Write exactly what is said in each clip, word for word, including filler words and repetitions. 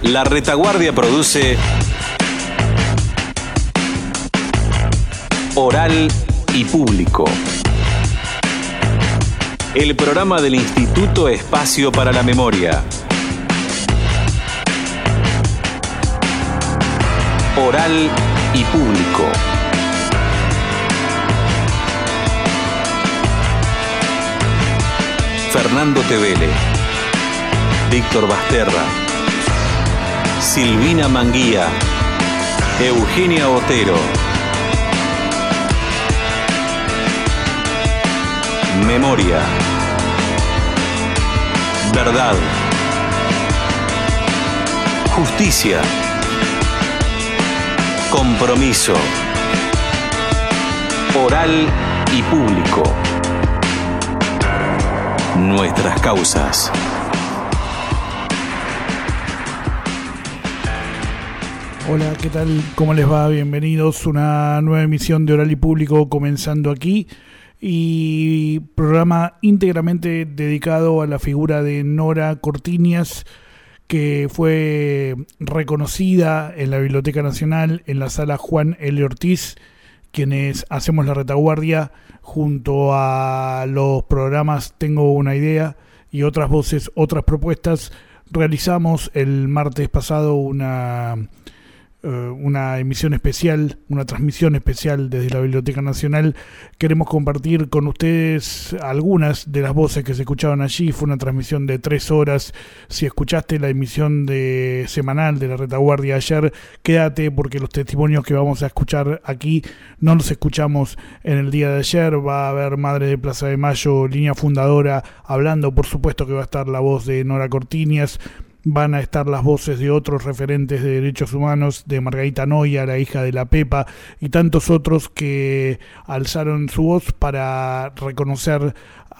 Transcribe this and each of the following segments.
La Retaguardia produce Oral y Público, el programa del Instituto Espacio para la Memoria. Oral y Público. Fernando Tevele, Víctor Basterra, Silvina Manguía, Eugenia Otero. Memoria. Verdad. Justicia. Compromiso. Oral y Público. Nuestras causas. Hola, ¿qué tal? ¿Cómo les va? Bienvenidos a una nueva emisión de Oral y Público comenzando aquí, y programa íntegramente dedicado a la figura de Nora Cortiñas, que fue reconocida en la Biblioteca Nacional en la Sala Juan L. Ortiz, quienes hacemos La Retaguardia junto a los programas Tengo una Idea y Otras Voces, Otras Propuestas. Realizamos el martes pasado una, uh, una emisión especial, una transmisión especial desde la Biblioteca Nacional. Queremos compartir con ustedes algunas de las voces que se escuchaban allí. Fue una transmisión de tres horas. Si escuchaste la emisión de semanal de La Retaguardia ayer, quédate, porque los testimonios que vamos a escuchar aquí no los escuchamos en el día de ayer. Va a haber Madre de Plaza de Mayo, línea fundadora, hablando. Por supuesto que va a estar la voz de Nora Cortiñas. Van a estar las voces de otros referentes de derechos humanos, de Margarita Noya, la hija de la Pepa, y tantos otros que alzaron su voz para reconocer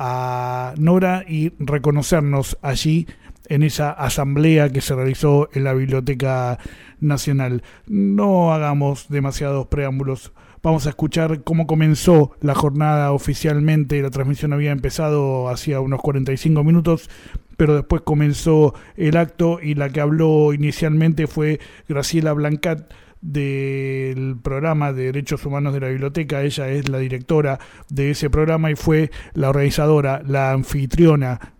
a Nora y reconocernos allí en esa asamblea que se realizó en la Biblioteca Nacional. No hagamos demasiados preámbulos. Vamos a escuchar cómo comenzó la jornada oficialmente. La transmisión había empezado hacía unos cuarenta y cinco minutos, pero después comenzó el acto y la que habló inicialmente fue Graciela Blancat, del programa de Derechos Humanos de la Biblioteca. Ella es la directora de ese programa y fue la organizadora, la anfitriona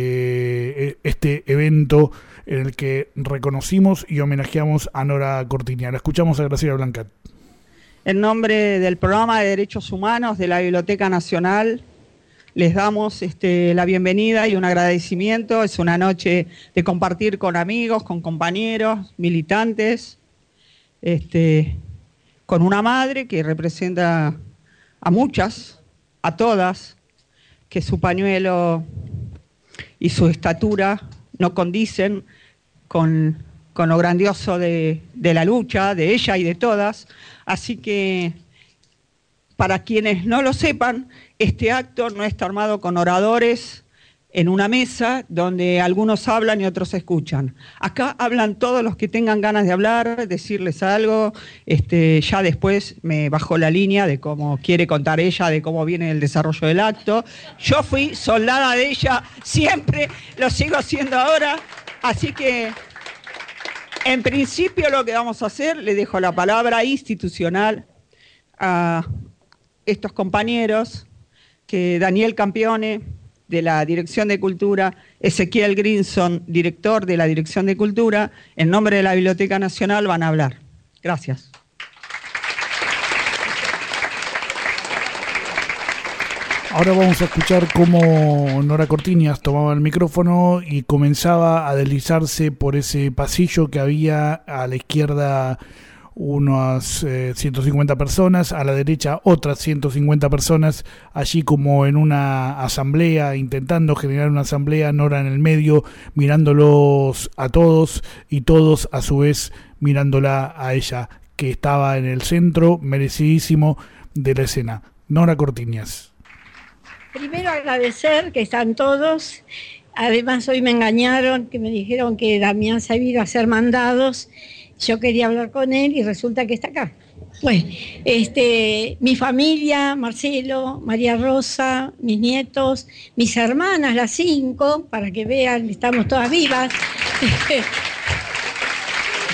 de este evento en el que reconocimos y homenajeamos a Nora Cortiñas. La escuchamos a Graciela Blancat. En nombre del Programa de Derechos Humanos de la Biblioteca Nacional, les damos este, la bienvenida y un agradecimiento. Es una noche de compartir con amigos, con compañeros, militantes, este, con una madre que representa a muchas, a todas, que su pañuelo y su estatura no condicen con, con lo grandioso de, de la lucha, de ella y de todas. Así que, para quienes no lo sepan, este acto no está armado con oradores en una mesa donde algunos hablan y otros escuchan. Acá hablan todos los que tengan ganas de hablar, decirles algo. Este, ya después me bajó la línea de cómo quiere contar ella, de cómo viene el desarrollo del acto. Yo fui soldada de ella siempre, lo sigo haciendo ahora, así que en principio lo que vamos a hacer, le dejo la palabra institucional a estos compañeros, que Daniel Campione, de la Dirección de Cultura, Ezequiel Grinson, director de la Dirección de Cultura, en nombre de la Biblioteca Nacional van a hablar. Gracias. Ahora vamos a escuchar cómo Nora Cortiñas tomaba el micrófono y comenzaba a deslizarse por ese pasillo que había a la izquierda, unas eh, ciento cincuenta personas, a la derecha otras ciento cincuenta personas, allí como en una asamblea, intentando generar una asamblea. Nora en el medio, mirándolos a todos y todos a su vez mirándola a ella, que estaba en el centro merecidísimo de la escena. Nora Cortiñas. Primero agradecer que están todos. Además hoy me engañaron, que me dijeron que Damián se había ido a hacer mandados. Yo quería hablar con él y resulta que está acá. Bueno, este, mi familia, Marcelo, María Rosa, mis nietos, mis hermanas, las cinco, para que vean, estamos todas vivas.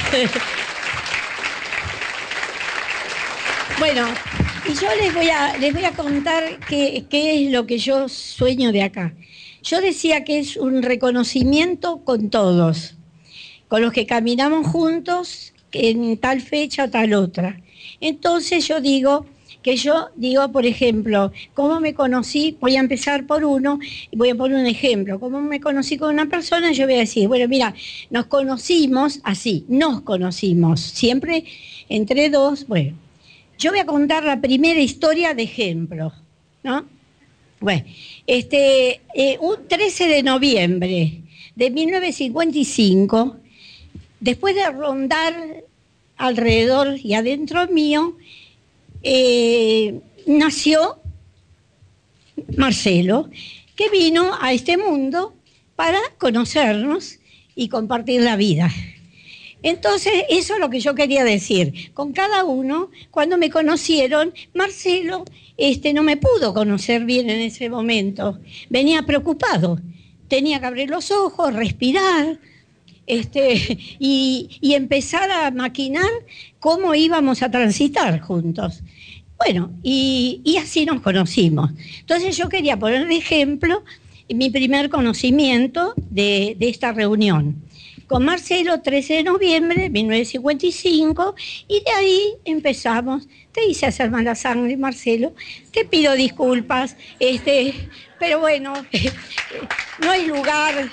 Bueno, y yo les voy a, les voy a contar qué, qué es lo que yo sueño de acá. Yo decía que es un reconocimiento con todos, con los que caminamos juntos en tal fecha o tal otra. Entonces yo digo que yo digo, por ejemplo, cómo me conocí, voy a empezar por uno, y voy a poner un ejemplo, cómo me conocí con una persona, yo voy a decir, bueno, mira, nos conocimos así, nos conocimos, siempre entre dos, bueno. Yo voy a contar la primera historia de ejemplo, ¿no? Bueno, este, eh, un trece de noviembre de mil novecientos cincuenta y cinco, después de rondar alrededor y adentro mío, eh, nació Marcelo, que vino a este mundo para conocernos y compartir la vida. Entonces, eso es lo que yo quería decir. Con cada uno, cuando me conocieron, Marcelo este, no me pudo conocer bien en ese momento. Venía preocupado. Tenía que abrir los ojos, respirar, este, y, y empezar a maquinar cómo íbamos a transitar juntos. Bueno, y, y así nos conocimos. Entonces, yo quería poner de ejemplo mi primer conocimiento de, de esta reunión. Con Marcelo, trece de noviembre de mil novecientos cincuenta y cinco, y de ahí empezamos. Te hice hacer mala sangre, Marcelo, te pido disculpas, este, pero bueno, no hay lugar.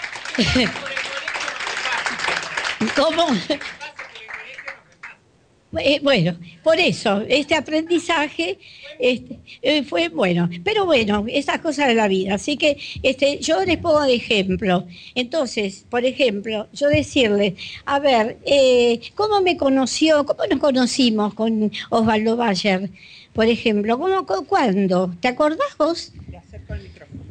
¿Cómo? Eh, bueno, por eso, este aprendizaje este, eh, fue bueno, pero bueno, esas cosas de la vida. Así que este, yo les pongo de ejemplo. Entonces, por ejemplo, yo decirles, a ver, eh, ¿cómo me conoció, cómo nos conocimos con Osvaldo Bayer? Por ejemplo, ¿cómo, cuándo? ¿Te acordás vos? Le acerco el micrófono.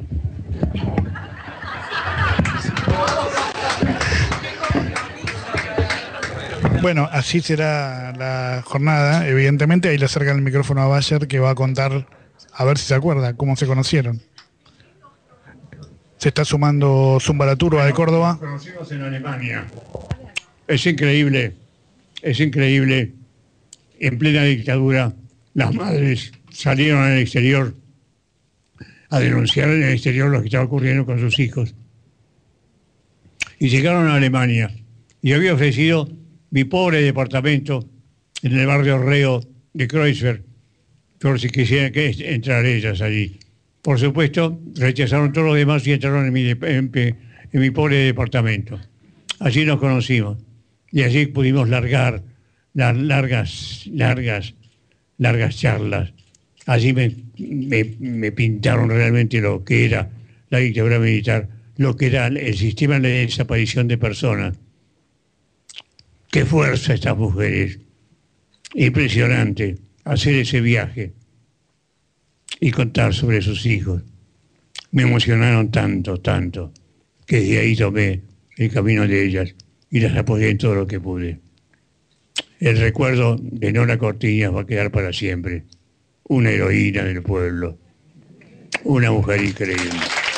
Bueno, así será la jornada, evidentemente. Ahí le acercan el micrófono a Bayer, que va a contar, a ver si se acuerda, cómo se conocieron. Se está sumando Zumba la Turba de Córdoba. Nos conocimos en Alemania. Es increíble, es increíble. En plena dictadura, las madres salieron al exterior a denunciar en el exterior lo que estaba ocurriendo con sus hijos. Y llegaron a Alemania. Y había ofrecido mi pobre departamento en el barrio Reo de Kreuzberg, por si quisieran que entrar ellas allí. Por supuesto, rechazaron todos los demás y entraron en mi, en, en mi pobre departamento. Allí nos conocimos y allí pudimos largar las largas, largas, largas charlas. Allí me, me, me pintaron realmente lo que era la dictadura militar, lo que era el sistema de desaparición de personas. Qué fuerza estas mujeres. Impresionante hacer ese viaje y contar sobre sus hijos. Me emocionaron tanto, tanto, que de ahí tomé el camino de ellas y las apoyé en todo lo que pude. El recuerdo de Nora Cortiñas va a quedar para siempre. Una heroína del pueblo. Una mujer increíble.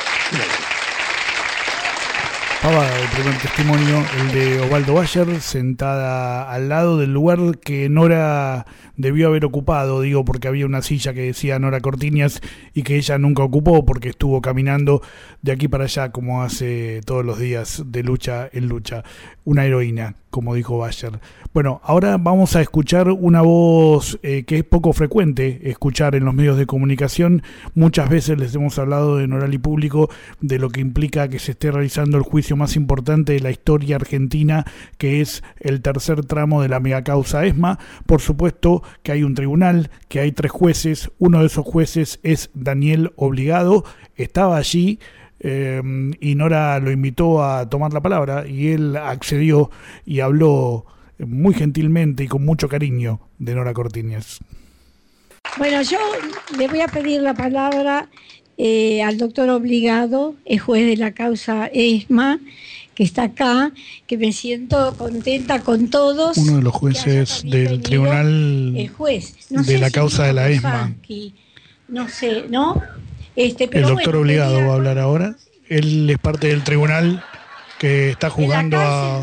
Estaba el primer testimonio, el de Osvaldo Bayer, sentada al lado del lugar que Nora debió haber ocupado, digo, porque había una silla que decía Nora Cortiñas y que ella nunca ocupó porque estuvo caminando de aquí para allá como hace todos los días de lucha en lucha. Una heroína, como dijo Bayer. Bueno, ahora vamos a escuchar una voz eh, que es poco frecuente escuchar en los medios de comunicación. Muchas veces les hemos hablado en Oral y Público de lo que implica que se esté realizando el juicio más importante de la historia argentina, que es el tercer tramo de la megacausa ESMA. Por supuesto que hay un tribunal, que hay tres jueces. Uno de esos jueces es Daniel Obligado, estaba allí. Eh, y Nora lo invitó a tomar la palabra y él accedió y habló muy gentilmente y con mucho cariño de Nora Cortiñas. Bueno, yo le voy a pedir la palabra eh, al doctor Obligado, es juez de la causa ESMA, que está acá, que me siento contenta con todos. Uno de los jueces del tribunal el juez. No de la si causa de la ESMA. Aquí. No sé, ¿no? Este, pero el doctor bueno, Obligado quería... va a hablar ahora. Él es parte del tribunal que está jugando cárcel, a... no.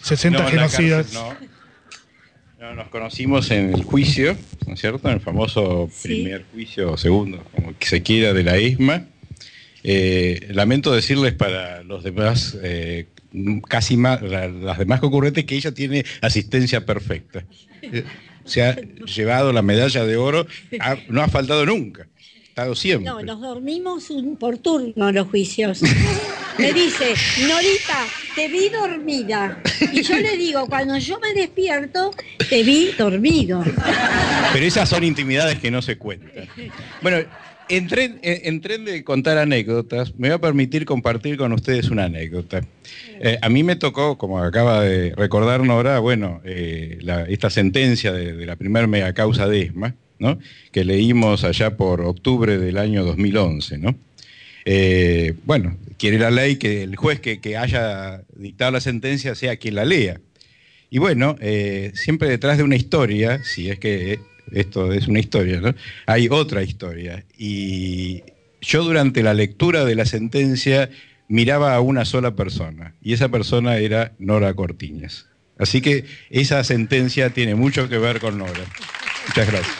sesenta no, genocidas. No. no, nos conocimos en el juicio, ¿no es cierto? En el famoso Sí. primer juicio o segundo, como que se quiera, de la E S M A. Eh, lamento decirles para los demás, eh, casi más, la, las demás concurrentes, que ella tiene asistencia perfecta. Eh, se ha llevado la medalla de oro, ha, no ha faltado nunca, ha estado siempre. No, nos dormimos un, por turno en los juicios. Me dice, Norita, te vi dormida. Y yo le digo, cuando yo me despierto, te vi dormido. Pero esas son intimidades que no se cuentan. Bueno, en tren, en tren de contar anécdotas, me voy a permitir compartir con ustedes una anécdota. Eh, a mí me tocó, como acaba de recordar Nora, bueno, eh, la, esta sentencia de, de la primer megacausa de E S M A, ¿no? Que leímos allá por octubre del año dos mil once, ¿no? Eh, bueno, quiere la ley que el juez que, que haya dictado la sentencia sea quien la lea. Y bueno, eh, siempre detrás de una historia, si es que esto es una historia, ¿no? Hay otra historia. Y yo durante la lectura de la sentencia miraba a una sola persona, y esa persona era Nora Cortiñas. Así que esa sentencia tiene mucho que ver con Nora. Muchas gracias.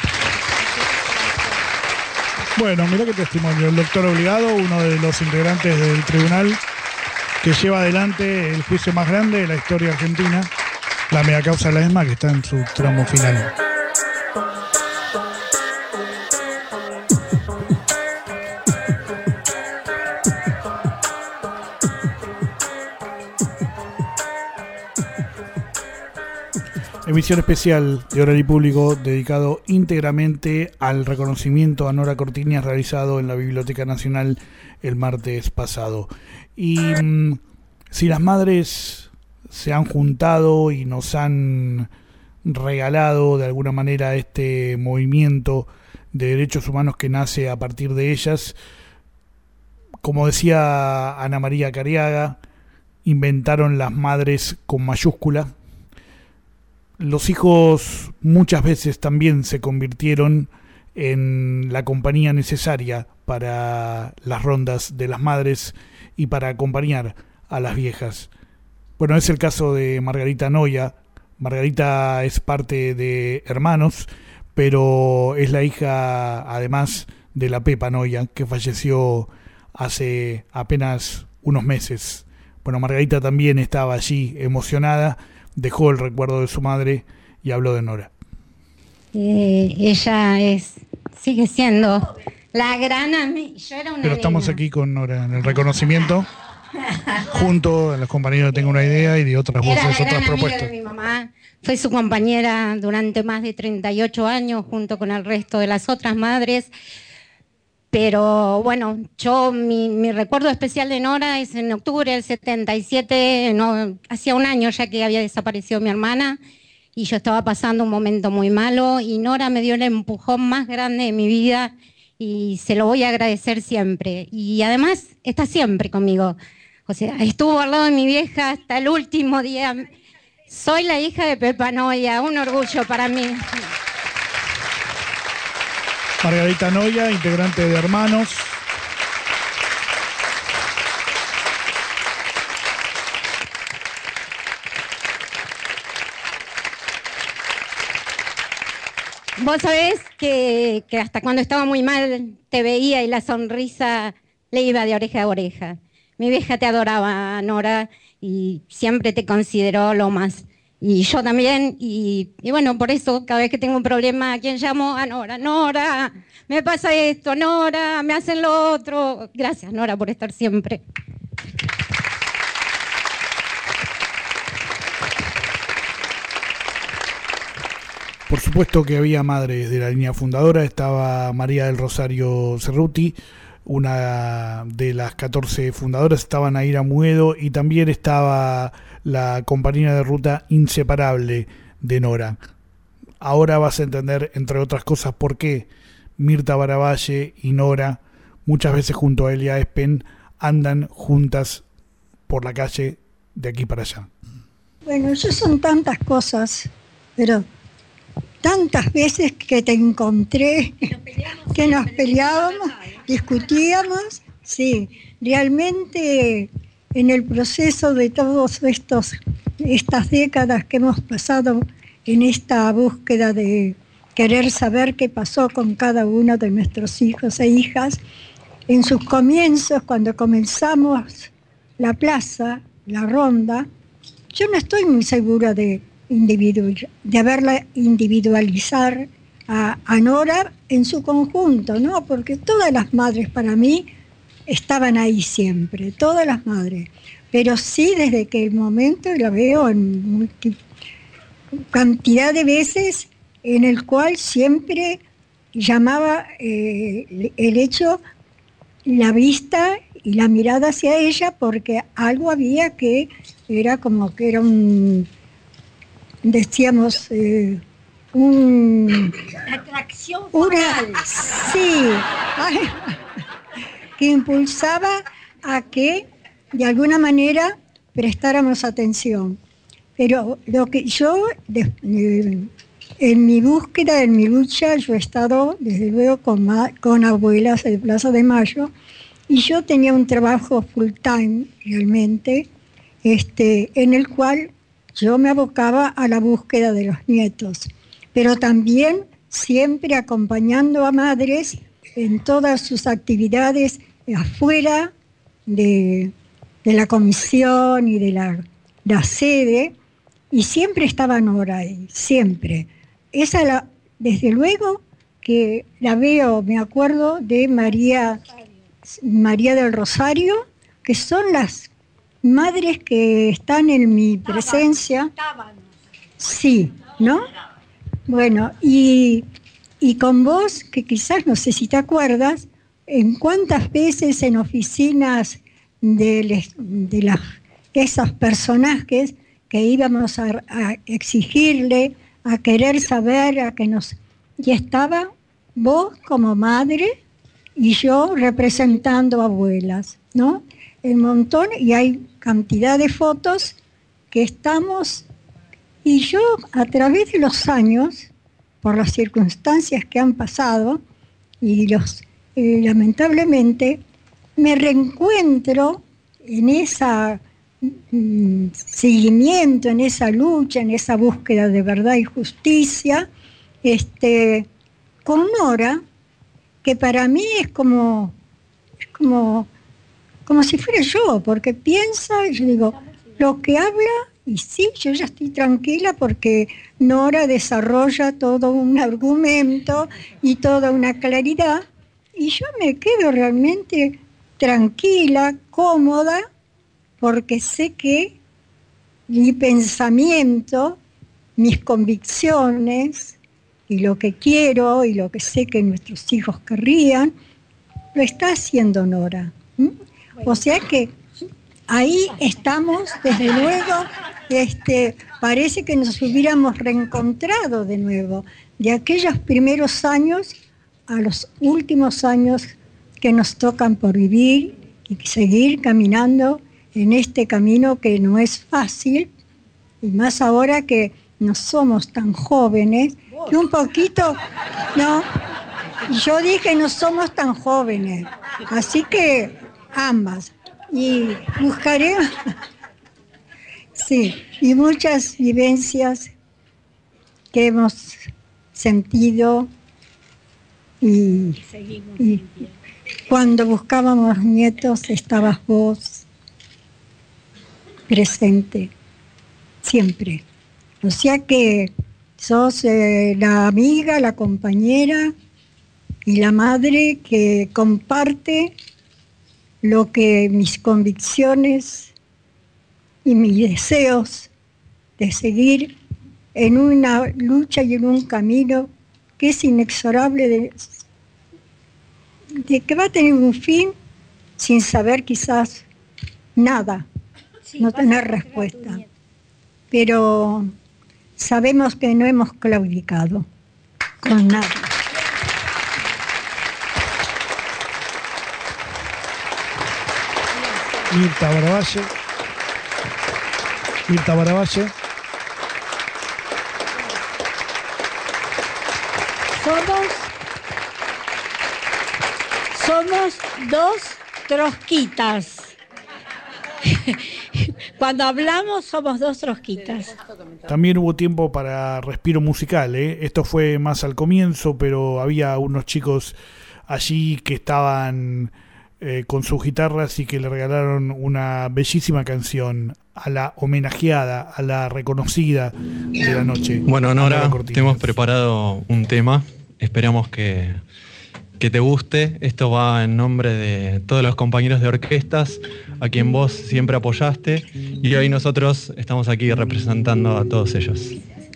Bueno, mirá qué testimonio. El doctor Obligado, uno de los integrantes del tribunal que lleva adelante el juicio más grande de la historia argentina, la megacausa de la E S M A, que está en su tramo final. Emisión especial de Oral y Público dedicado íntegramente al reconocimiento a Nora Cortiñas realizado en la Biblioteca Nacional el martes pasado. Y mmm, si las madres se han juntado y nos han regalado de alguna manera este movimiento de derechos humanos que nace a partir de ellas, como decía Ana María Cariaga, inventaron las madres con mayúscula. Los hijos muchas veces también se convirtieron en la compañía necesaria para las rondas de las madres y para acompañar a las viejas. Bueno, es el caso de Margarita Noya. Margarita es parte de Hermanos, pero es la hija además de la Pepa Noya, que falleció hace apenas unos meses. Bueno, Margarita también estaba allí emocionada, dejó el recuerdo de su madre y habló de Nora. Eh, ella es, sigue siendo la gran amiga. Yo era una Pero estamos arena. aquí con Nora en el reconocimiento, junto a los compañeros de Tengo una Idea y de otras Era voces, la otras gran amiga propuestas. de mi mamá. Fue su compañera durante más de treinta y ocho años, junto con el resto de las otras madres. Pero bueno, yo mi, mi recuerdo especial de Nora es en octubre del setenta y siete, no, hacía un año ya que había desaparecido mi hermana y yo estaba pasando un momento muy malo y Nora me dio el empujón más grande de mi vida y se lo voy a agradecer siempre. Y además está siempre conmigo, o sea, estuvo al lado de mi vieja hasta el último día. Soy la hija de Pepa Noya, un orgullo para mí. Margarita Noya, integrante de Hermanos. Vos sabés que, que hasta cuando estaba muy mal te veía y la sonrisa le iba de oreja a oreja. Mi vieja te adoraba, Nora, y siempre te consideró lo más. Y yo también, y, y bueno, por eso cada vez que tengo un problema, ¿a quién llamo? A Nora. Nora, me pasa esto, Nora, me hacen lo otro. Gracias, Nora, por estar siempre. Por supuesto que había madres de la línea fundadora. Estaba María del Rosario Cerruti, una de las catorce fundadoras. Estaba Naira Muedo y también estaba la compañera de ruta inseparable de Nora. Ahora vas a entender, entre otras cosas, por qué Mirta Baravalle y Nora, muchas veces junto a Elia Espen, andan juntas por la calle de aquí para allá. Bueno, eso son tantas cosas, pero tantas veces que te encontré, que nos peleábamos, discutíamos, sí, realmente en el proceso de todas estas décadas que hemos pasado en esta búsqueda de querer saber qué pasó con cada uno de nuestros hijos e hijas, en sus comienzos, cuando comenzamos la plaza, la ronda, yo no estoy muy segura de, individual, de haberla individualizar a, a Nora en su conjunto, ¿no? Porque todas las madres para mí estaban ahí siempre, todas las madres. Pero sí, desde que el momento la veo en multi, cantidad de veces en el cual siempre llamaba eh, el hecho, la vista y la mirada hacia ella, porque algo había que era como que era un, decíamos, eh, un... atracción una, sí, que impulsaba a que de alguna manera prestáramos atención. Pero lo que yo, de, de, en mi búsqueda, en mi lucha, yo he estado desde luego con, con abuelas de Plaza de Mayo, y yo tenía un trabajo full time realmente, este, en el cual yo me abocaba a la búsqueda de los nietos, pero también siempre acompañando a madres en todas sus actividades afuera de, de la comisión y de la, la sede, y siempre estaba Nora ahí, siempre. Esa, la, desde luego que la veo, me acuerdo de María, María del Rosario, que son las madres que están en mi presencia. Sí, ¿no? Bueno, y, y con vos, que quizás no sé si te acuerdas, en cuántas veces en oficinas de, les, de las, esos personajes que íbamos a, a exigirle, a querer saber, a que nos... Y estaba vos como madre y yo representando abuelas, ¿no? El montón, y hay cantidad de fotos que estamos... Y yo, a través de los años, por las circunstancias que han pasado, y los eh, lamentablemente, me reencuentro en ese mm, seguimiento, en esa lucha, en esa búsqueda de verdad y justicia, este, con Nora, que para mí es como, es como, como si fuera yo, porque piensa, y yo digo, lo que habla... Y sí, yo ya estoy tranquila porque Nora desarrolla todo un argumento y toda una claridad, y yo me quedo realmente tranquila, cómoda, porque sé que mi pensamiento, mis convicciones y lo que quiero y lo que sé que nuestros hijos querrían, lo está haciendo Nora. ¿Mm? O sea que ahí estamos, desde luego, este, parece que nos hubiéramos reencontrado de nuevo, de aquellos primeros años a los últimos años que nos tocan por vivir y seguir caminando en este camino que no es fácil, y más ahora que no somos tan jóvenes, que un poquito, no, yo dije no somos tan jóvenes, así que ambas. Y buscaré, sí, y muchas vivencias que hemos sentido y, y cuando buscábamos nietos estabas vos presente, siempre. O sea que sos eh, la amiga, la compañera y la madre que comparte lo que mis convicciones y mis deseos de seguir en una lucha y en un camino que es inexorable, de, de que va a tener un fin sin saber quizás nada, sí, no tener respuesta. Pero sabemos que no hemos claudicado con nada. Mirta Baravalle. Mirta Baravalle. Somos, somos dos trotskitas. Cuando hablamos somos dos trosquitas. También hubo tiempo para respiro musical, ¿eh? Esto fue más al comienzo, pero había unos chicos allí que estaban eh, con sus guitarras y que le regalaron una bellísima canción a la homenajeada, a la reconocida de la noche. Bueno, Nora, te hemos preparado un tema. Esperamos que, que te guste. Esto va en nombre de todos los compañeros de orquestas a quien vos siempre apoyaste, y hoy nosotros estamos aquí representando a todos ellos.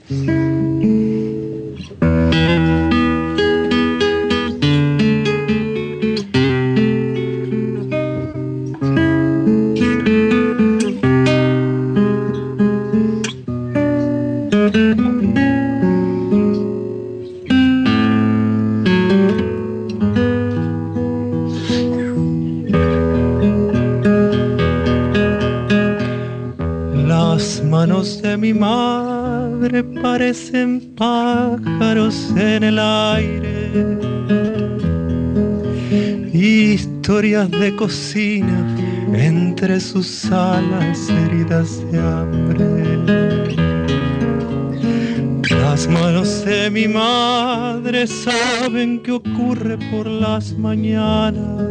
Mi madre parecen pájaros en el aire, historias de cocina entre sus alas heridas de hambre. Las manos de mi madre saben qué ocurre por las mañanas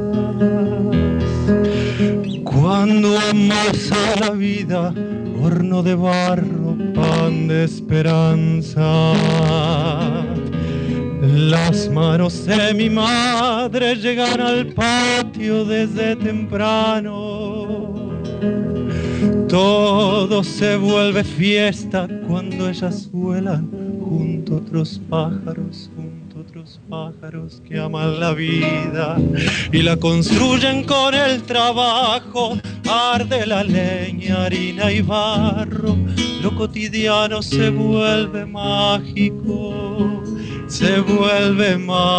cuando amasa la vida, horno de barro, pan de esperanza. Las manos de mi madre llegan al patio desde temprano. Todo se vuelve fiesta cuando ellas vuelan junto a otros pájaros, junto a otros pájaros que aman la vida y la construyen con el trabajo. Arde la leña, harina y barro, lo cotidiano se vuelve mágico, se vuelve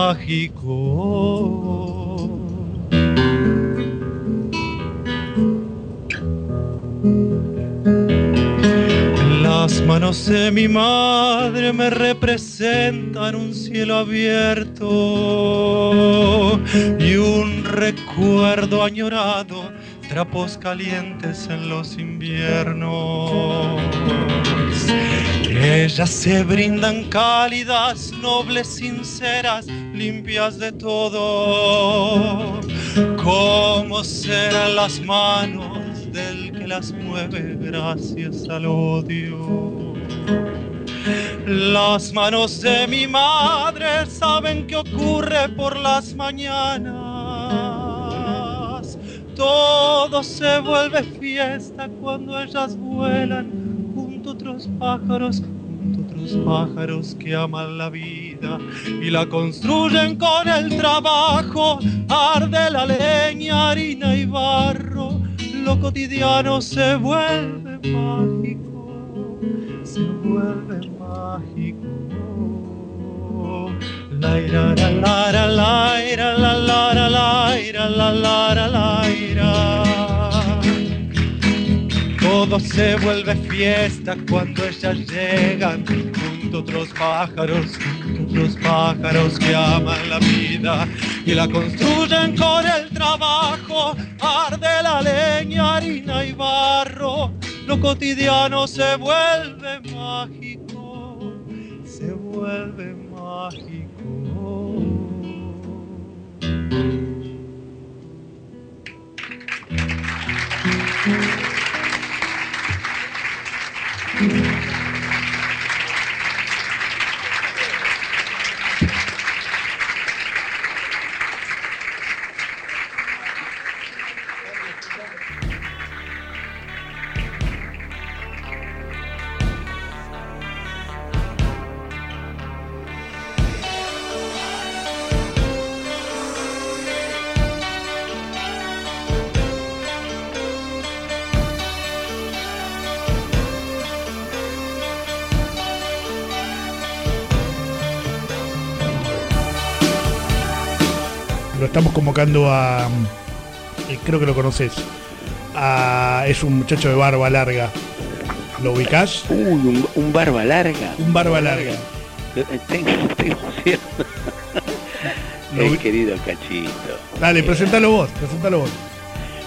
mágico. Las manos de mi madre me representan un cielo abierto y un recuerdo añorado, trapos calientes en los inviernos. Ellas se brindan cálidas, nobles, sinceras, limpias de todo. ¿Cómo serán las manos del que las mueve gracias al odio? Las manos de mi madre saben qué ocurre por las mañanas. Todo se vuelve fiesta cuando ellas vuelan junto a otros pájaros, junto a otros pájaros que aman la vida y la construyen con el trabajo. Arde la leña, harina y barro, lo cotidiano se vuelve mágico, se vuelve mágico. La ira la la la la ira la la la la ira la la la la ira. Todo se vuelve fiesta cuando ellas llegan junto a otros pájaros, junto a otros pájaros que aman la vida y la construyen con el trabajo. Arde la leña, harina y barro, lo cotidiano se vuelve mágico, se vuelve mágico. Lo estamos convocando a, eh, creo que lo conoces, a, es un muchacho de barba larga. ¿Lo ubicás? Uy, un, un barba larga. Un barba larga. Tengo, tengo cierto. El querido Cachito. Dale, presentalo vos, presentalo vos.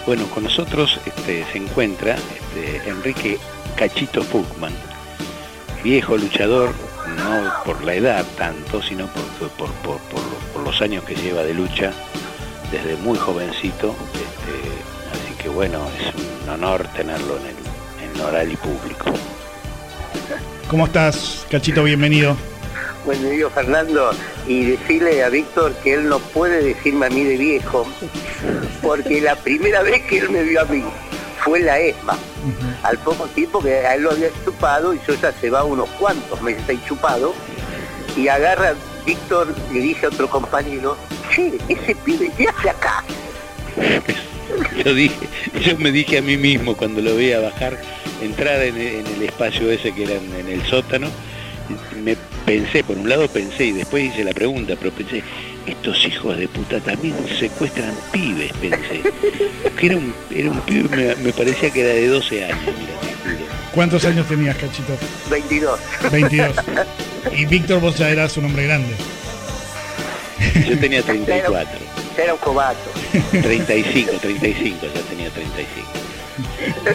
Bueno, con nosotros este, se encuentra este, Enrique Cachito Puchman, viejo luchador, no por la edad tanto, sino por, por, por, por, por los años que lleva de lucha desde muy jovencito. Este, así que bueno, es un honor tenerlo en el, en Oral y Público. ¿Cómo estás, Cachito? Bienvenido. Buen día, Fernando, y decirle a Víctor que él no puede decirme a mí de viejo, porque la primera vez que él me vio a mí fue la ESMA, uh-huh. Al poco tiempo que a él lo había chupado, y yo ya se va unos cuantos meses ahí chupado, y agarra Víctor, le dice a otro compañero, che, ese pibe, ¿qué hace acá? Yo dije, yo me dije a mí mismo cuando lo veía bajar, entrar en, en el espacio ese que era en, en el sótano, me pensé, por un lado pensé y después hice la pregunta, pero pensé, estos hijos de puta también secuestran pibes, pensé. Que era un, era un pibe, me, me parecía que era de doce años, mira, te juro. ¿Cuántos años tenías, Cachito? veintidós. veintidós. Y Víctor, vos ya eras un hombre grande. Yo tenía treinta y cuatro. Ya era un cobato. treinta y cinco, treinta y cinco, ya tenía treinta y cinco.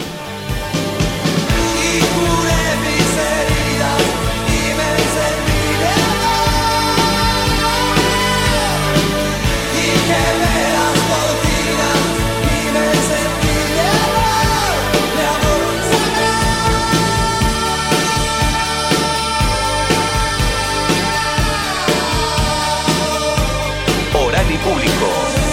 Oral y Público.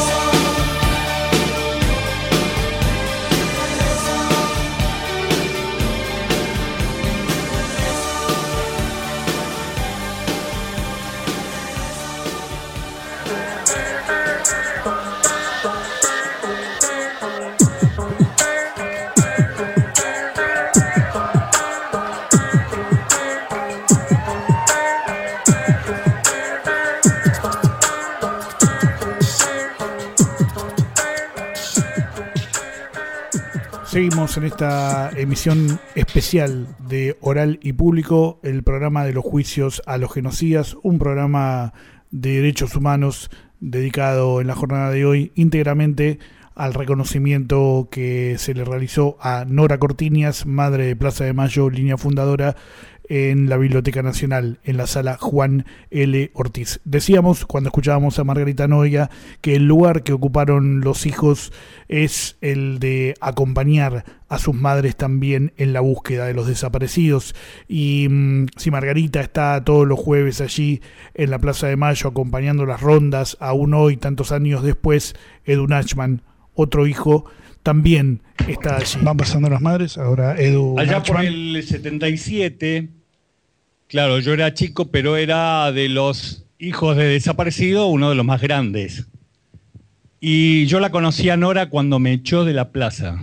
Seguimos en esta emisión especial de Oral y Público, el programa de los juicios a los genocidas, un programa de derechos humanos dedicado en la jornada de hoy íntegramente al reconocimiento que se le realizó a Nora Cortiñas, madre de Plaza de Mayo, línea fundadora, en la Biblioteca Nacional, en la sala Juan L. Ortiz. Decíamos, cuando escuchábamos a Margarita Noya, que el lugar que ocuparon los hijos es el de acompañar a sus madres también en la búsqueda de los desaparecidos. Y mmm, si Margarita está todos los jueves allí en la Plaza de Mayo acompañando las rondas, aún hoy, tantos años después, Edu Nachman, otro hijo, también está allí. Van pasando las madres, ahora Edu Allá Nachman. Por el setenta y siete, claro, yo era chico, pero era de los hijos de desaparecido, uno de los más grandes. Y yo la conocí a Nora cuando me echó de la plaza.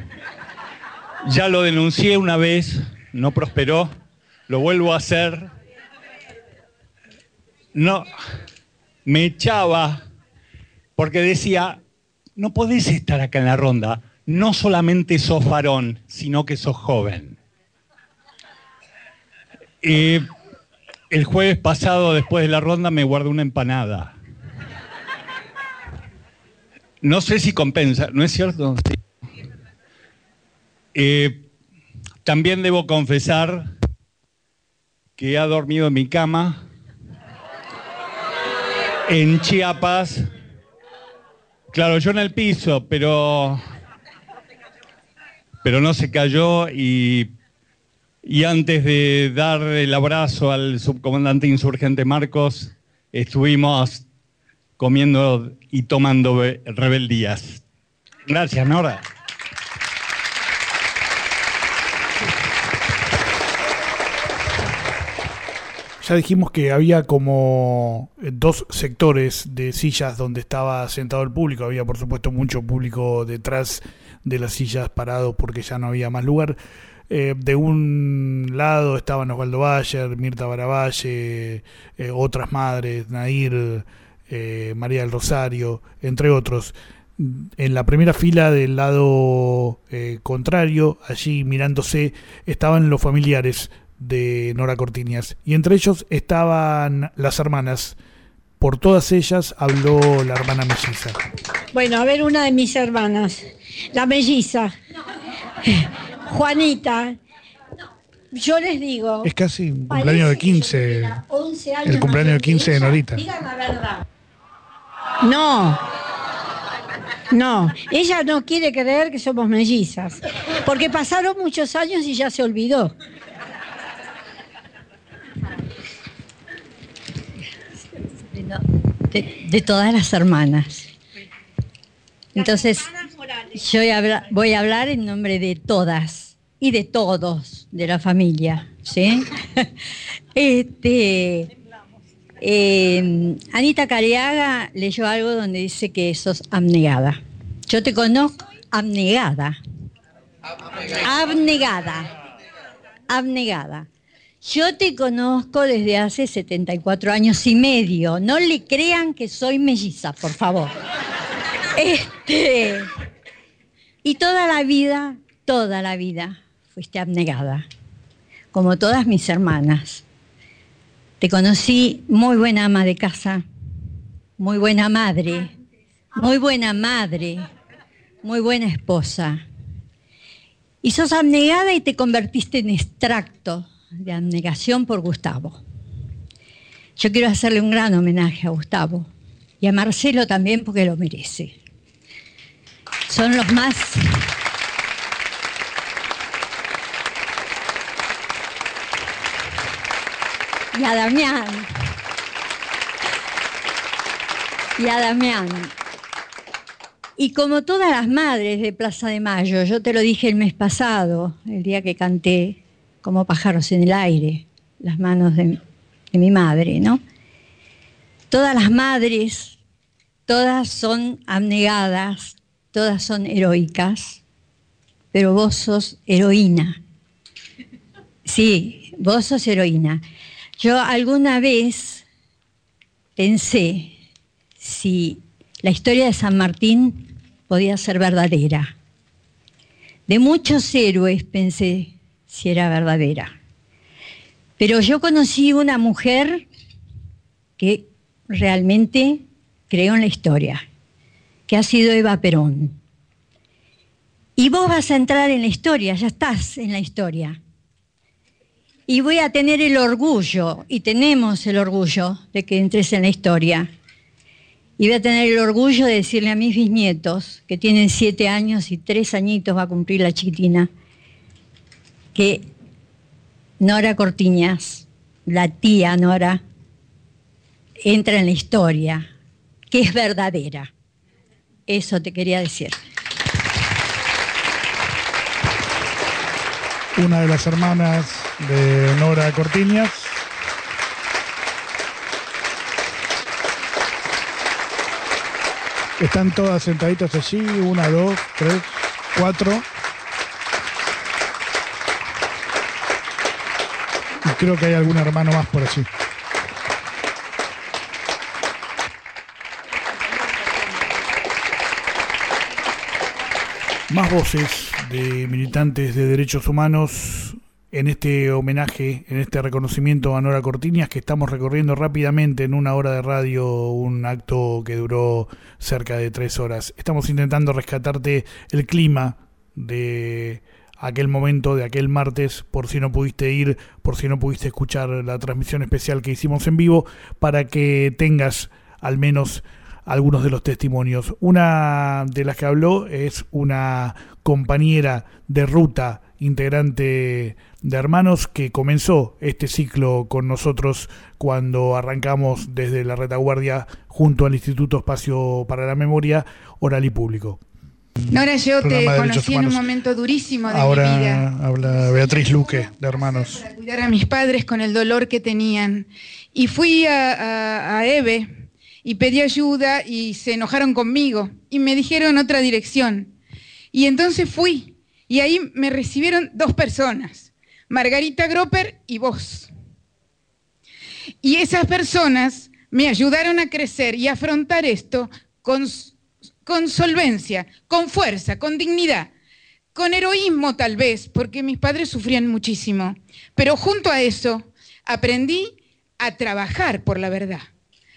Ya lo denuncié una vez, no prosperó, lo vuelvo a hacer. No, me echaba porque decía, no podés estar acá en la ronda, no solamente sos varón, sino que sos joven. Eh, el jueves pasado, después de la ronda, me guardé una empanada. No sé si compensa, ¿no es cierto? Sí. Eh, también debo confesar que ha dormido en mi cama en Chiapas. Claro, yo en el piso, pero, pero no se cayó y, y antes de dar el abrazo al subcomandante insurgente Marcos, estuvimos comiendo y tomando rebeldías. Gracias, Nora. Ya dijimos que había como dos sectores de sillas donde estaba sentado el público. Había, por supuesto, mucho público detrás de las sillas parado porque ya no había más lugar. Eh, de un lado estaban Osvaldo Bayer, Mirta Baravalle, eh, otras madres, Nair, eh, María del Rosario, entre otros. En la primera fila del lado eh, contrario, allí mirándose, estaban los familiares de Nora Cortiñas, y entre ellos estaban las hermanas por todas ellas habló la hermana melliza. Bueno, a ver, una de mis hermanas, la melliza, Juanita. Yo les digo... Es casi un cumpleaños de quince, el cumpleaños de quince de Norita. Digan la verdad. No, no, ella no quiere creer que somos mellizas, porque pasaron muchos años y ya se olvidó. De, de todas las hermanas. Entonces, yo voy a, hablar, voy a hablar en nombre de todas y de todos de la familia, ¿sí? este, eh, Anita Careaga leyó algo donde dice que sos abnegada. Yo te conozco abnegada. Abnegada. Abnegada. Yo te conozco desde hace setenta y cuatro años y medio. No le crean que soy melliza, por favor. Este, y toda la vida, toda la vida fuiste abnegada, como todas mis hermanas. Te conocí muy buena ama de casa, muy buena madre, muy buena madre, muy buena esposa. Y sos abnegada y te convertiste en extracto de abnegación por Gustavo. Yo quiero hacerle un gran homenaje a Gustavo y a Marcelo también porque lo merece. Son los más... Y a Damián. Y a Damián. Y como todas las madres de Plaza de Mayo, yo te lo dije el mes pasado, el día que canté Como pájaros en el aire, las manos de, de mi madre, ¿no? Todas las madres, todas son abnegadas, todas son heroicas, pero vos sos heroína. Sí, vos sos heroína. Yo alguna vez pensé si la historia de San Martín podía ser verdadera. De muchos héroes pensé si era verdadera. Pero yo conocí una mujer que realmente creó en la historia, que ha sido Eva Perón. Y vos vas a entrar en la historia, ya estás en la historia. Y voy a tener el orgullo, y tenemos el orgullo de que entres en la historia. Y voy a tener el orgullo de decirle a mis bisnietos, que tienen siete años y tres añitos va a cumplir la chiquitina, que Nora Cortiñas, la tía Nora, entra en la historia, que es verdadera. Eso te quería decir. Una de las hermanas de Nora Cortiñas. Están todas sentaditas allí, una, dos, tres, cuatro. Y creo que hay algún hermano más por allí. Más voces de militantes de derechos humanos en este homenaje, en este reconocimiento a Nora Cortiñas, que estamos recorriendo rápidamente en una hora de radio, un acto que duró cerca de tres horas. Estamos intentando rescatarte el clima de aquel momento, de aquel martes, por si no pudiste ir, por si no pudiste escuchar la transmisión especial que hicimos en vivo, para que tengas al menos algunos de los testimonios. Una de las que habló es una compañera de ruta, integrante de Hermanos, que comenzó este ciclo con nosotros cuando arrancamos desde la retaguardia junto al Instituto Espacio para la Memoria Oral y Público. Nora, yo te Programa de conocí Derechos en un Humanos. momento durísimo de Ahora mi vida. habla Beatriz Luque, de Hermanos. Para cuidar a mis padres con el dolor que tenían. Y fui a, a, a Eve y pedí ayuda y se enojaron conmigo y me dijeron otra dirección. Y entonces fui y ahí me recibieron dos personas, Margarita Gropper y vos. Y esas personas me ayudaron a crecer y a afrontar esto con, con solvencia, con fuerza, con dignidad, con heroísmo tal vez, porque mis padres sufrían muchísimo. Pero junto a eso aprendí a trabajar por la verdad,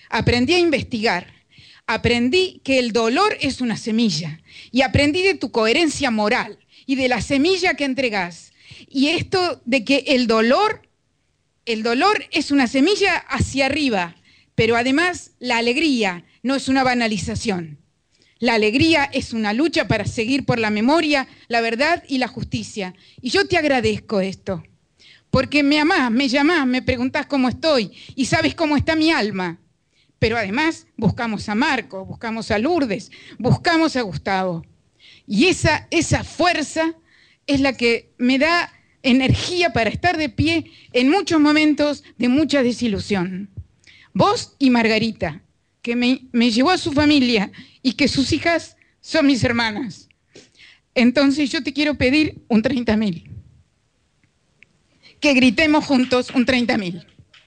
aprendí a investigar, aprendí que el dolor es una semilla y aprendí de tu coherencia moral y de la semilla que entregás. Y esto de que el dolor, el dolor es una semilla hacia arriba, pero además la alegría no es una banalización. La alegría es una lucha para seguir por la memoria, la verdad y la justicia. Y yo te agradezco esto, porque me amás, me llamás, me preguntás cómo estoy y sabes cómo está mi alma. Pero además buscamos a Marco, buscamos a Lourdes, buscamos a Gustavo. Y esa, esa fuerza es la que me da energía para estar de pie en muchos momentos de mucha desilusión. Vos y Margarita, que me, me llevó a su familia y que sus hijas son mis hermanas. Entonces yo te quiero pedir un treinta mil. Que gritemos juntos un treinta mil.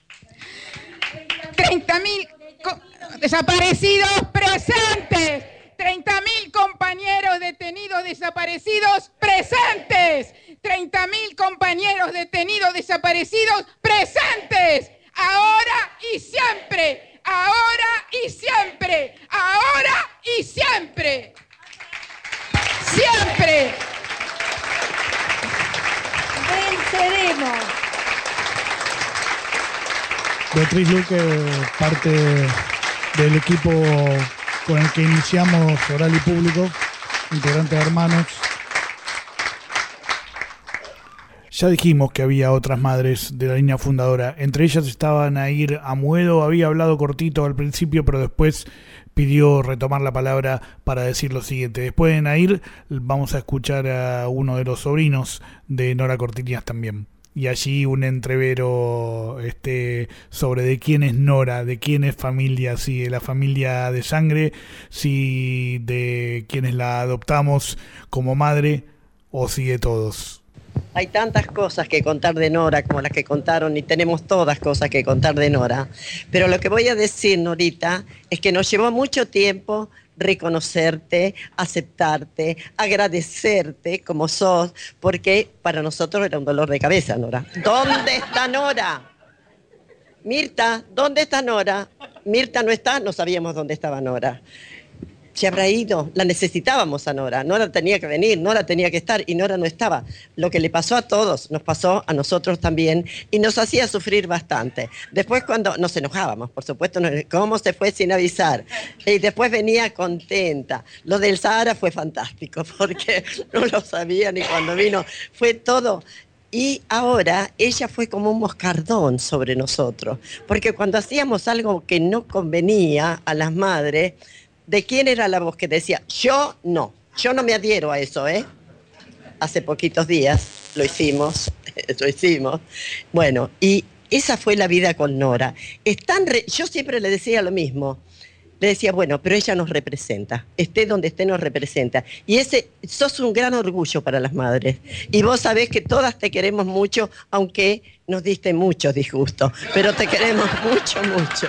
treinta mil desaparecidos presentes. treinta mil compañeros detenidos desaparecidos presentes. treinta mil compañeros detenidos desaparecidos presentes. Ahora y siempre. Ahora y siempre, ahora y siempre, siempre. Venceremos. Beatriz Luque, parte del equipo con el que iniciamos Oral y Público, integrante de Hermanos. Ya dijimos que había otras madres de la línea fundadora. Entre ellas estaba Nair Amuedo. Había hablado cortito al principio, pero después pidió retomar la palabra para decir lo siguiente. Después de Nair, vamos a escuchar a uno de los sobrinos de Nora Cortiñas también. Y allí un entrevero este, sobre de quién es Nora, de quién es familia, si de la familia de sangre, si de quienes la adoptamos como madre o si de todos. Hay tantas cosas que contar de Nora como las que contaron y tenemos todas cosas que contar de Nora. Pero lo que voy a decir, Norita, es que nos llevó mucho tiempo reconocerte, aceptarte, agradecerte como sos, porque para nosotros era un dolor de cabeza, Nora. ¿Dónde está Nora? Mirta, ¿dónde está Nora? Mirta no está, no sabíamos dónde estaba Nora. Se habrá ido, la necesitábamos a Nora, Nora tenía que venir, Nora tenía que estar y Nora no estaba. Lo que le pasó a todos, nos pasó a nosotros también y nos hacía sufrir bastante. Después cuando nos enojábamos, por supuesto, cómo se fue sin avisar y después venía contenta. Lo del Sahara fue fantástico porque no lo sabía ni cuando vino, fue todo. Y ahora ella fue como un moscardón sobre nosotros, porque cuando hacíamos algo que no convenía a las madres, ¿de quién era la voz que decía? Yo no, yo no me adhiero a eso, ¿eh? Hace poquitos días lo hicimos, lo hicimos. Bueno, y esa fue la vida con Nora. Es tan re... Yo siempre le decía lo mismo. Le decía, bueno, pero ella nos representa. Esté donde esté, nos representa. Y ese, sos un gran orgullo para las madres. Y vos sabés que todas te queremos mucho, aunque nos diste muchos disgustos. Pero te queremos mucho, mucho.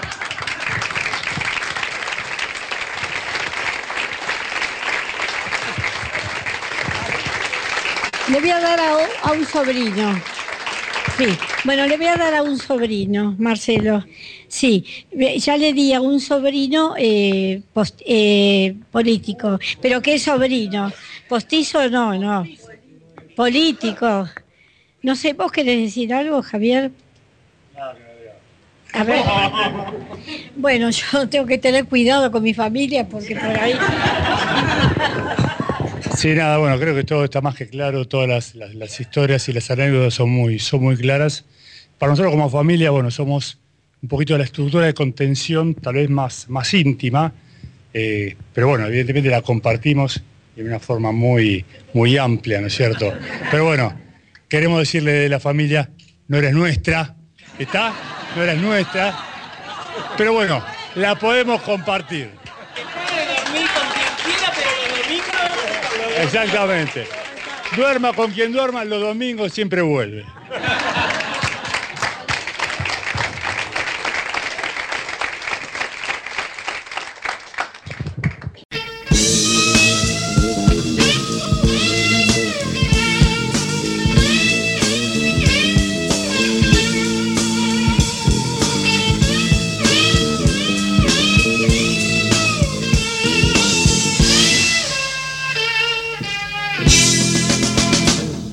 Le voy a dar a, a un sobrino. Sí, bueno, le voy a dar a un sobrino, Marcelo. Sí, ya le di a un sobrino eh, post, eh, político. ¿Pero qué sobrino? ¿Postizo? No, no. Político. No sé, ¿vos querés decir algo, Javier? A ver. Bueno, yo tengo que tener cuidado con mi familia porque por ahí... Sí, nada, bueno, creo que todo está más que claro, todas las, las, las historias y las anécdotas son muy, son muy claras. Para nosotros como familia, bueno, somos un poquito de la estructura de contención, tal vez más, más íntima, eh, pero bueno, evidentemente la compartimos de una forma muy, muy amplia, ¿no es cierto? Pero bueno, queremos decirle de la familia, no eres nuestra, ¿está? No eres nuestra, pero bueno, la podemos compartir. Exactamente. Duerma con quien duerma, los domingos siempre vuelve.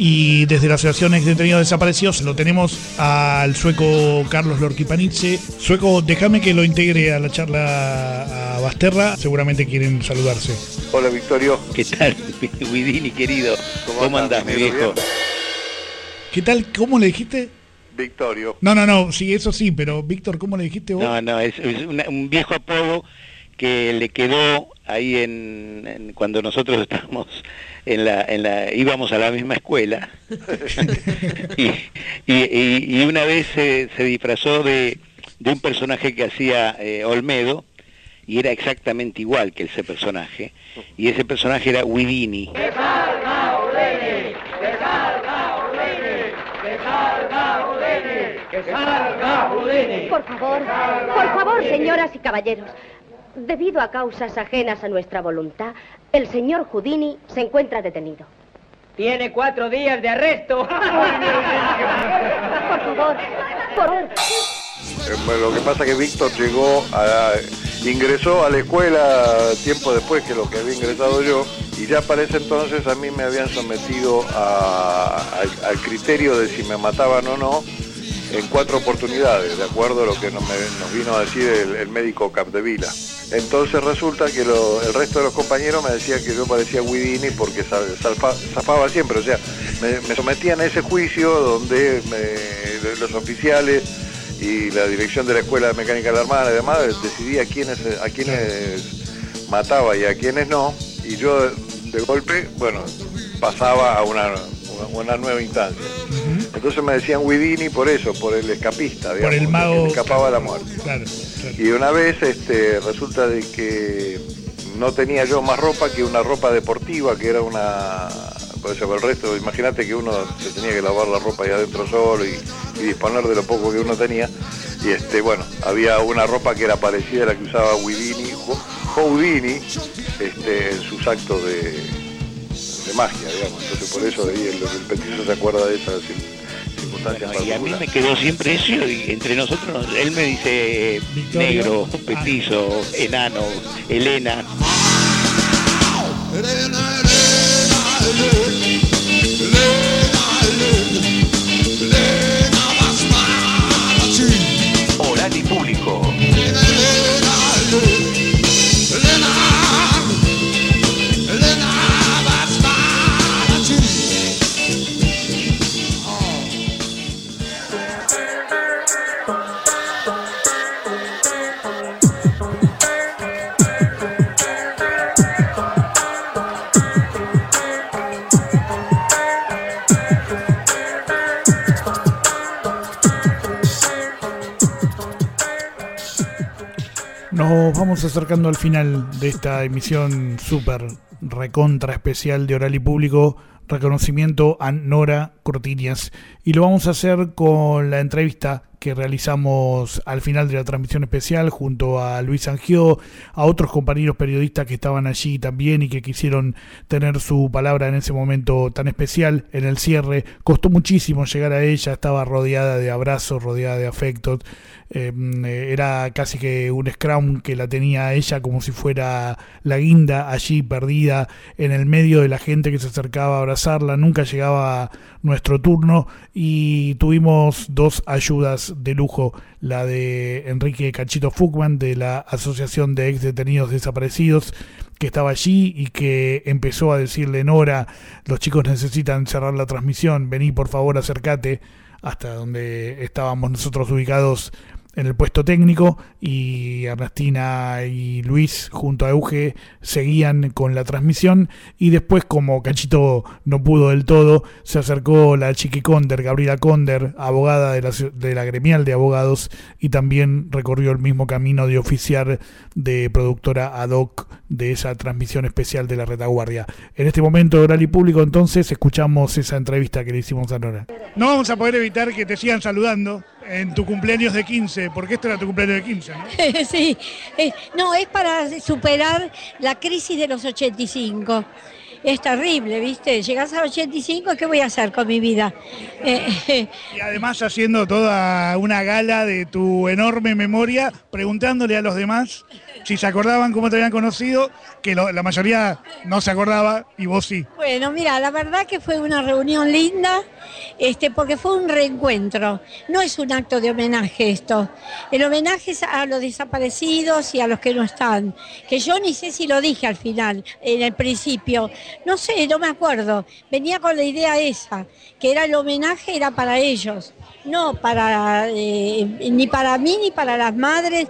Y desde la Asociación Ex Detenidos Desaparecidos lo tenemos al sueco Carlos Lorquipanidze. Sueco, déjame que lo integre a la charla a Basterra, seguramente quieren saludarse. Hola Victorio. ¿Qué tal, Guidini querido? ¿Cómo, ¿Cómo andás, mi viejo? ¿Qué tal? ¿Cómo le dijiste? Victorio. No, no, no, sí, eso sí, pero Víctor, ¿cómo le dijiste vos? No, no, es, es una, un viejo apodo que le quedó ahí en, en cuando nosotros estábamos en la, en la, íbamos a la misma escuela y, y, y una vez se, se disfrazó de, de un personaje que hacía eh, Olmedo y era exactamente igual que ese personaje, y ese personaje era Guidini. ¡Que salga Guidini! ¡Que salga Guidini! ¡Que salga Guidini! ¡Que salga Guidini! Por favor, por favor, señoras y caballeros. Debido a causas ajenas a nuestra voluntad, el señor Houdini se encuentra detenido. Tiene cuatro días de arresto. Por favor, por favor. Eh, lo que pasa es que Víctor llegó a, ingresó a la escuela tiempo después que lo que había ingresado yo, y ya para ese entonces a mí me habían sometido a, a, al criterio de si me mataban o no en cuatro oportunidades, de acuerdo a lo que nos, me, nos vino a decir el, el médico Capdevila. Entonces resulta que lo, el resto de los compañeros me decían que yo parecía Guidini porque zafaba, zafaba siempre, o sea, me, me sometían a ese juicio donde me, los oficiales y la dirección de la Escuela de Mecánica de la Armada y demás decidía a quiénes, a quiénes mataba y a quiénes no, y yo de golpe, bueno, pasaba a una, una, una nueva instancia. Entonces me decían Guidini por eso, por el escapista, digamos, por el mago que escapaba a la muerte. Claro, claro. Y una vez este, resulta de que no tenía yo más ropa que una ropa deportiva, que era una... Por eso, el resto, imagínate que uno se tenía que lavar la ropa ahí adentro solo y, y disponer de lo poco que uno tenía. Y este, bueno, había una ropa que era parecida a la que usaba Guidini, Houdini, este, en sus actos de, de magia, digamos. Entonces por eso ahí el, el petiso se acuerda de esas circunstancias. Bueno, y a mí me quedó siempre eso, y entre nosotros, él me dice Victoria, negro, petizo, ah. enano, Elena. Oral y Público. Nos vamos acercando al final de esta emisión súper recontra especial de Oral y Público, reconocimiento a Nora Cortiñas, y lo vamos a hacer con la entrevista que realizamos al final de la transmisión especial junto a Luis Angió, a otros compañeros periodistas que estaban allí también y que quisieron tener su palabra en ese momento tan especial. En el cierre costó muchísimo llegar a ella, estaba rodeada de abrazos, rodeada de afectos, eh, era casi que un scrum que la tenía a ella como si fuera la guinda allí perdida en el medio de la gente que se acercaba a abrazarla. Nunca llegaba nuestro turno y tuvimos dos ayudas de lujo, la de Enrique Cachito Fuchman de la Asociación de Ex Detenidos Desaparecidos, que estaba allí y que empezó a decirle: Nora, los chicos necesitan cerrar la transmisión, vení por favor, acércate, hasta donde estábamos nosotros ubicados en el puesto técnico, y Ernestina y Luis junto a Euge seguían con la transmisión, y después, como Cachito no pudo del todo, se acercó la Chiqui Conder, Gabriela Conder, abogada de la, de la gremial de abogados, y también recorrió el mismo camino de oficiar de productora ad hoc de esa transmisión especial de la Retaguardia. En este momento, Oral y Público, entonces, escuchamos esa entrevista que le hicimos a Nora. No vamos a poder evitar que te sigan saludando en tu cumpleaños de quince, porque esto era tu cumpleaños de quince, ¿no? Sí, eh, no, es para superar la crisis de los ochenta y cinco. Es terrible, ¿viste? Llegás a ochenta y cinco, ¿qué voy a hacer con mi vida? Eh, eh. Y además haciendo toda una gala de tu enorme memoria, preguntándole a los demás si se acordaban cómo te habían conocido, que lo, la mayoría no se acordaba y vos sí. Bueno, mira, la verdad que fue una reunión linda, este, porque fue un reencuentro. No es un acto de homenaje esto. El homenaje es a los desaparecidos y a los que no están. Que yo ni sé si lo dije al final, en el principio. No sé, no me acuerdo. Venía con la idea esa, que era el homenaje, era para ellos. No para eh, ni para mí ni para las madres.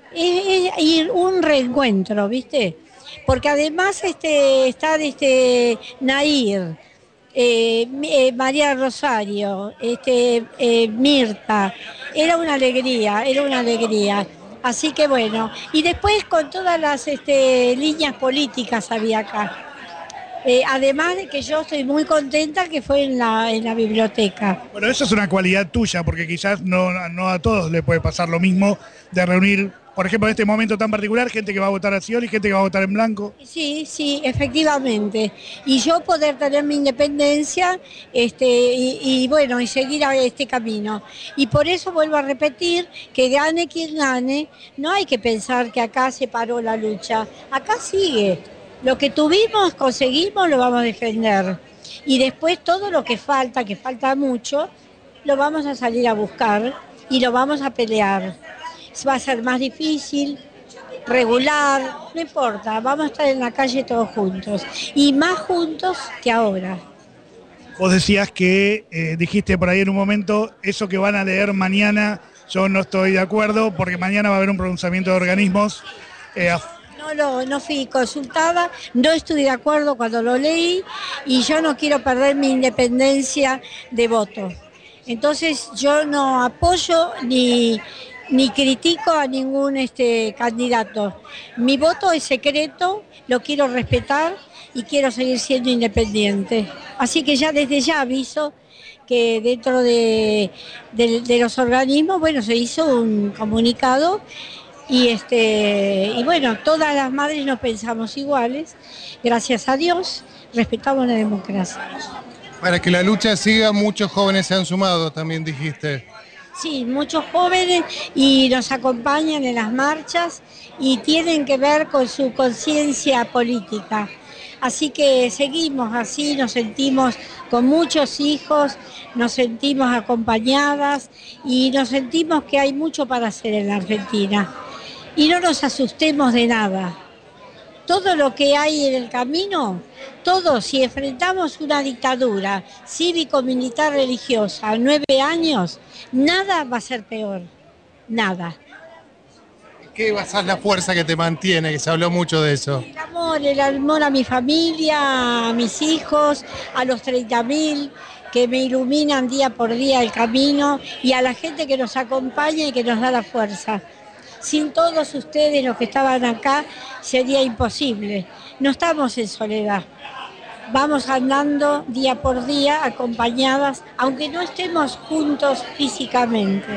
Es, es ir un reencuentro, ¿viste? Porque además este, están este, Nair, eh, eh, María Rosario, este, eh, Mirta. Era una alegría, era una alegría. Así que bueno, y después con todas las este, líneas políticas había acá. Eh, además de que yo estoy muy contenta que fue en la, en la biblioteca. Bueno, eso es una cualidad tuya, porque quizás no, no a todos le puede pasar lo mismo de reunir, por ejemplo, en este momento tan particular, gente que va a votar a Scioli y gente que va a votar en blanco. Sí, sí, efectivamente. Y yo poder tener mi independencia este, y, y bueno, y seguir a este camino. Y por eso vuelvo a repetir que gane quien gane, no hay que pensar que acá se paró la lucha. Acá sigue. Lo que tuvimos, conseguimos, lo vamos a defender. Y después todo lo que falta, que falta mucho, lo vamos a salir a buscar y lo vamos a pelear. Va a ser más difícil, regular, no importa, vamos a estar en la calle todos juntos. Y más juntos que ahora. Vos decías que, eh, dijiste por ahí en un momento, eso que van a leer mañana, yo no estoy de acuerdo, porque mañana va a haber un pronunciamiento de organismos. Eh, No, lo, no fui consultada, no estuve de acuerdo cuando lo leí y yo no quiero perder mi independencia de voto. Entonces yo no apoyo ni, ni critico a ningún este, candidato. Mi voto es secreto, lo quiero respetar y quiero seguir siendo independiente. Así que ya desde ya aviso que dentro de, de, de los organismos, bueno, se hizo un comunicado. Y, este, y bueno, todas las madres nos pensamos iguales, gracias a Dios, respetamos la democracia. Para que la lucha siga, muchos jóvenes se han sumado, también dijiste. Sí, muchos jóvenes y nos acompañan en las marchas y tienen que ver con su conciencia política. Así que seguimos así, nos sentimos con muchos hijos, nos sentimos acompañadas y nos sentimos que hay mucho para hacer en la Argentina. Y no nos asustemos de nada. Todo lo que hay en el camino, todo, si enfrentamos una dictadura cívico-militar religiosa, nueve años, nada va a ser peor. Nada. ¿Qué basás la fuerza que te mantiene? Que se habló mucho de eso. El amor, el amor a mi familia, a mis hijos, a los treinta mil que me iluminan día por día el camino y a la gente que nos acompaña y que nos da la fuerza. Sin todos ustedes, los que estaban acá, sería imposible. No estamos en soledad. Vamos andando día por día, acompañadas, aunque no estemos juntos físicamente.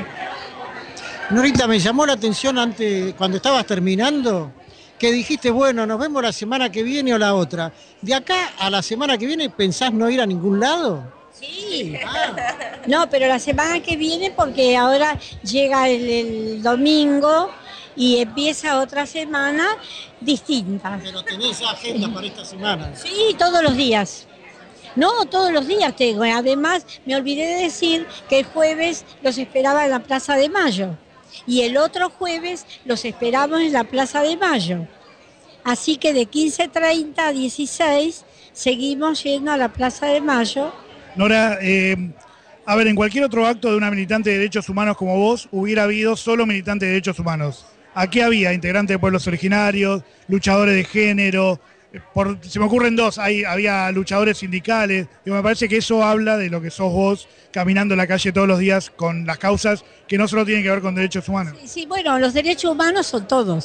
Norita, me llamó la atención antes, cuando estabas terminando, que dijiste, bueno, nos vemos la semana que viene o la otra. ¿De acá a la semana que viene pensás no ir a ningún lado? Sí, ah. No, pero la semana que viene porque ahora llega el, el domingo y empieza otra semana distinta. Pero tenés agenda para esta semana. Sí, todos los días. No, todos los días tengo. Además, me olvidé de decir que el jueves los esperaba en la Plaza de Mayo y el otro jueves los esperamos en la Plaza de Mayo. Así que de quince treinta a dieciséis seguimos yendo a la Plaza de Mayo. Nora, eh, a ver, en cualquier otro acto de una militante de derechos humanos como vos, hubiera habido solo militantes de derechos humanos. Aquí había integrantes de pueblos originarios, luchadores de género, por, se me ocurren dos, hay, había luchadores sindicales, y me parece que eso habla de lo que sos vos caminando en la calle todos los días con las causas que no solo tienen que ver con derechos humanos. Sí, sí, bueno, los derechos humanos son todos.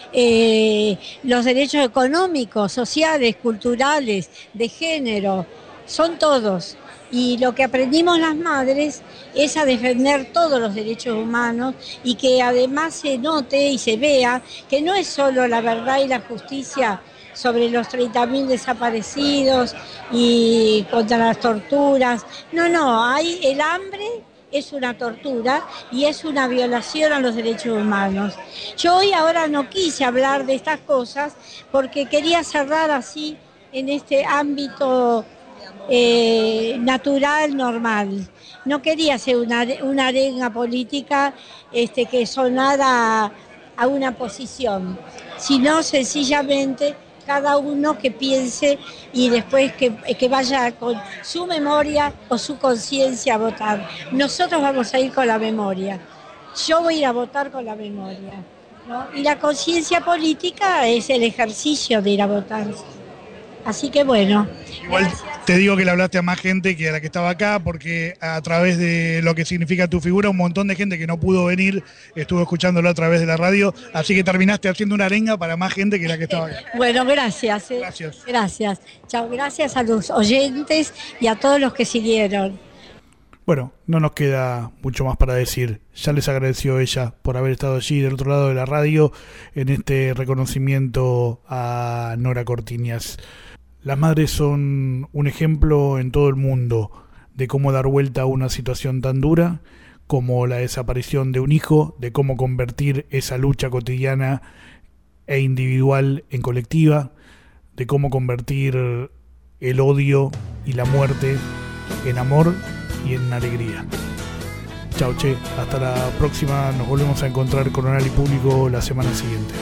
Eh, los derechos económicos, sociales, culturales, de género, son todos. Y lo que aprendimos las madres es a defender todos los derechos humanos y que además se note y se vea que no es solo la verdad y la justicia sobre los treinta mil desaparecidos y contra las torturas. No, no, hay el hambre es una tortura y es una violación a los derechos humanos. Yo hoy ahora no quise hablar de estas cosas porque quería cerrar así en este ámbito eh, natural, normal. No quería hacer una, una arenga política este, que sonara a, a una posición, sino sencillamente cada uno que piense y después que, que vaya con su memoria o su conciencia a votar. Nosotros vamos a ir con la memoria. Yo voy a ir a votar con la memoria, ¿no? Y la conciencia política es el ejercicio de ir a votar. Así que bueno. Igual te digo que le hablaste a más gente que a la que estaba acá, porque a través de lo que significa tu figura, un montón de gente que no pudo venir estuvo escuchándolo a través de la radio, así que terminaste haciendo una arenga para más gente que la que estaba acá. Bueno, gracias. Eh. Gracias. Gracias. Chao, gracias a los oyentes y a todos los que siguieron. Bueno, no nos queda mucho más para decir. Ya les agradeció ella por haber estado allí del otro lado de la radio en este reconocimiento a Nora Cortiñas. Las madres son un ejemplo en todo el mundo de cómo dar vuelta a una situación tan dura como la desaparición de un hijo, de cómo convertir esa lucha cotidiana e individual en colectiva, de cómo convertir el odio y la muerte en amor y en alegría. Chao, che, hasta la próxima, nos volvemos a encontrar con Oral y Público la semana siguiente.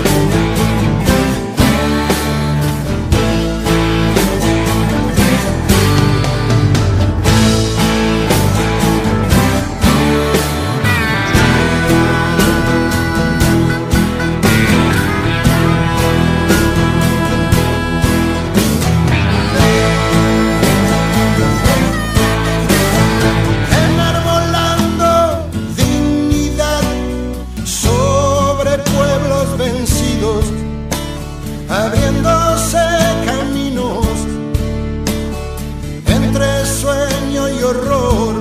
Abriéndose caminos entre sueño y horror,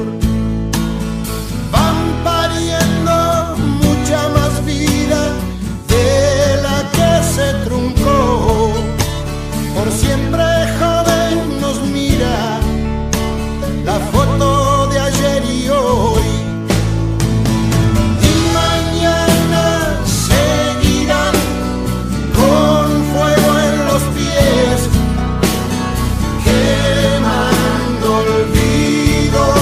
van pariendo mucha más vida de la que se truncó. Por siempre joven nos mira la foto de ayer y hoy, y mañana seguirán con fuego en los pies, quemando olvidos.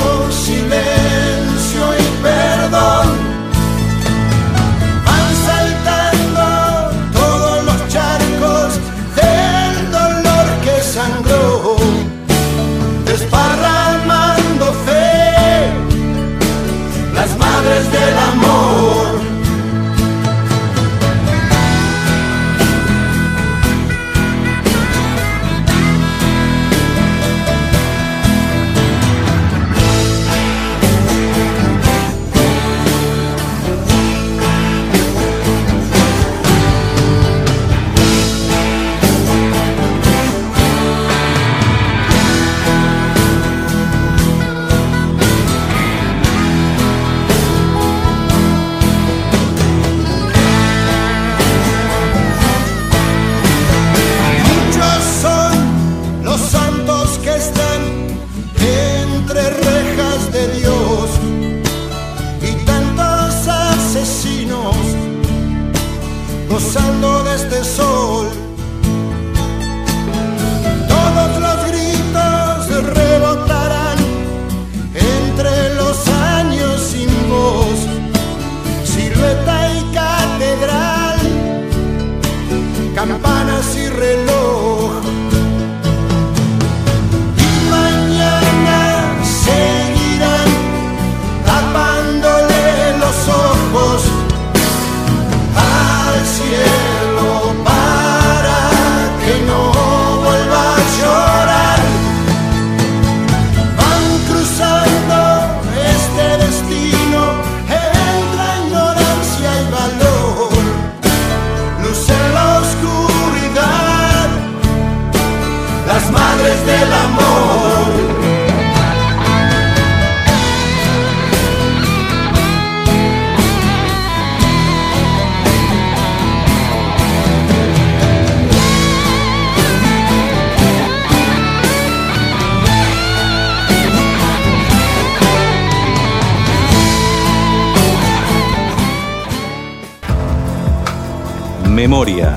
Memoria.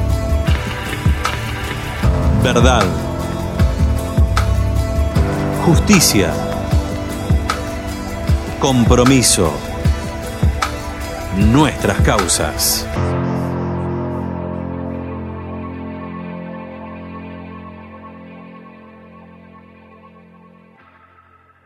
Verdad. Justicia. Compromiso. Nuestras causas.